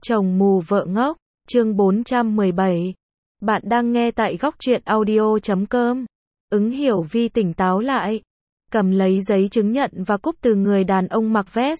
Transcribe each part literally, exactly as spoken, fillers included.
Chồng mù vợ ngốc, chương bốn trăm mười bảy. Bạn đang nghe tại góc truyện audio chấm com. Ứng Hiểu Vi tỉnh táo lại, cầm lấy giấy chứng nhận và cúp từ người đàn ông mặc vest.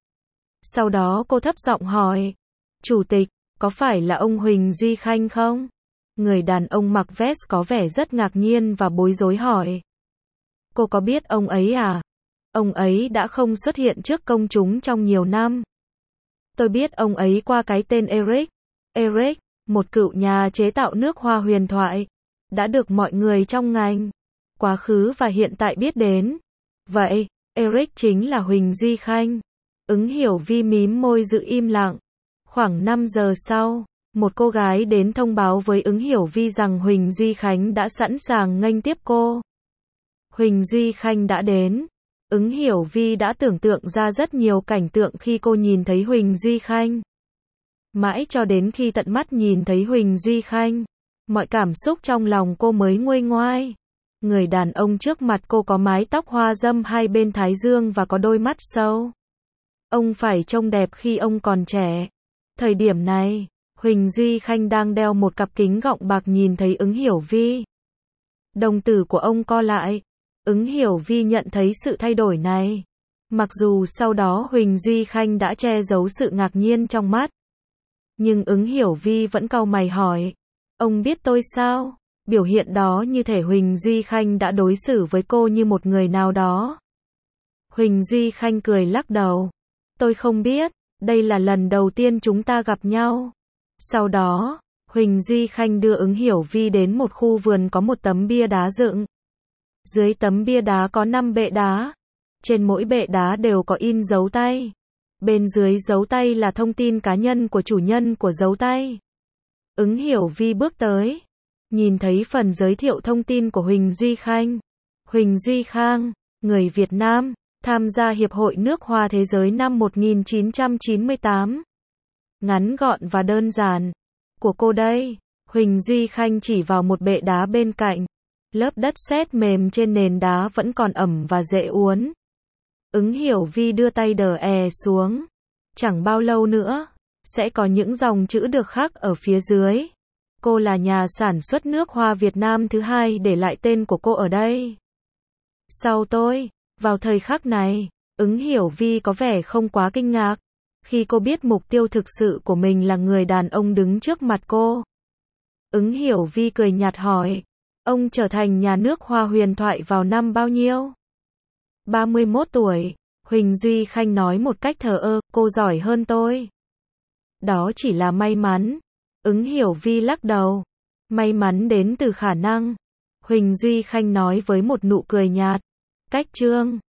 Sau đó cô thấp giọng hỏi, Chủ tịch, có phải là ông Huỳnh Duy Khanh không? Người đàn ông mặc vest có vẻ rất ngạc nhiên và bối rối hỏi. Cô có biết ông ấy à? Ông ấy đã không xuất hiện trước công chúng trong nhiều năm. Tôi biết ông ấy qua cái tên Eric. Eric, một cựu nhà chế tạo nước hoa huyền thoại, đã được mọi người trong ngành, quá khứ và hiện tại biết đến. Vậy, Eric chính là Huỳnh Duy Khanh. Ứng Hiểu Vi mím môi giữ im lặng. Khoảng năm giờ sau, một cô gái đến thông báo với Ứng Hiểu Vi rằng Huỳnh Duy Khanh đã sẵn sàng nghênh tiếp cô. Huỳnh Duy Khanh đã đến. Ứng Hiểu Vi đã tưởng tượng ra rất nhiều cảnh tượng khi cô nhìn thấy Huỳnh Duy Khanh. Mãi cho đến khi tận mắt nhìn thấy Huỳnh Duy Khanh, mọi cảm xúc trong lòng cô mới nguôi ngoai. Người đàn ông trước mặt cô có mái tóc hoa râm hai bên thái dương và có đôi mắt sâu. Ông phải trông đẹp khi ông còn trẻ. Thời điểm này, Huỳnh Duy Khanh đang đeo một cặp kính gọng bạc nhìn thấy Ứng Hiểu Vi. Đồng tử của ông co lại. Ứng Hiểu Vi nhận thấy sự thay đổi này. Mặc dù sau đó Huỳnh Duy Khanh đã che giấu sự ngạc nhiên trong mắt. Nhưng Ứng Hiểu Vi vẫn cau mày hỏi. Ông biết tôi sao? Biểu hiện đó như thể Huỳnh Duy Khanh đã đối xử với cô như một người nào đó. Huỳnh Duy Khanh cười lắc đầu. Tôi không biết, đây là lần đầu tiên chúng ta gặp nhau. Sau đó, Huỳnh Duy Khanh đưa Ứng Hiểu Vi đến một khu vườn có một tấm bia đá dựng. Dưới tấm bia đá có năm bệ đá. Trên mỗi bệ đá đều có in dấu tay. Bên dưới dấu tay là thông tin cá nhân của chủ nhân của dấu tay. Ứng Hiểu Vi bước tới, nhìn thấy phần giới thiệu thông tin của Huỳnh Duy Khanh. Huỳnh Duy Khang, người Việt Nam, tham gia Hiệp hội Nước Hoa Thế giới năm một nghìn chín trăm chín mươi tám. Ngắn gọn và đơn giản. Của cô đây. Huỳnh Duy Khanh chỉ vào một bệ đá bên cạnh. Lớp đất sét mềm trên nền đá vẫn còn ẩm và dễ uốn. Ứng Hiểu Vi đưa tay đờ è xuống. Chẳng bao lâu nữa, sẽ có những dòng chữ được khắc ở phía dưới. Cô là nhà sản xuất nước hoa Việt Nam thứ hai để lại tên của cô ở đây. Sau tôi, vào thời khắc này, Ứng Hiểu Vi có vẻ không quá kinh ngạc. Khi cô biết mục tiêu thực sự của mình là người đàn ông đứng trước mặt cô. Ứng Hiểu Vi cười nhạt hỏi. Ông trở thành nhà nước hoa huyền thoại vào năm bao nhiêu? ba mươi mốt tuổi, Huỳnh Duy Khanh nói một cách thờ ơ, cô giỏi hơn tôi. Đó chỉ là may mắn. Ứng Hiểu Vi lắc đầu. May mắn đến từ khả năng. Huỳnh Duy Khanh nói với một nụ cười nhạt. Cách chương.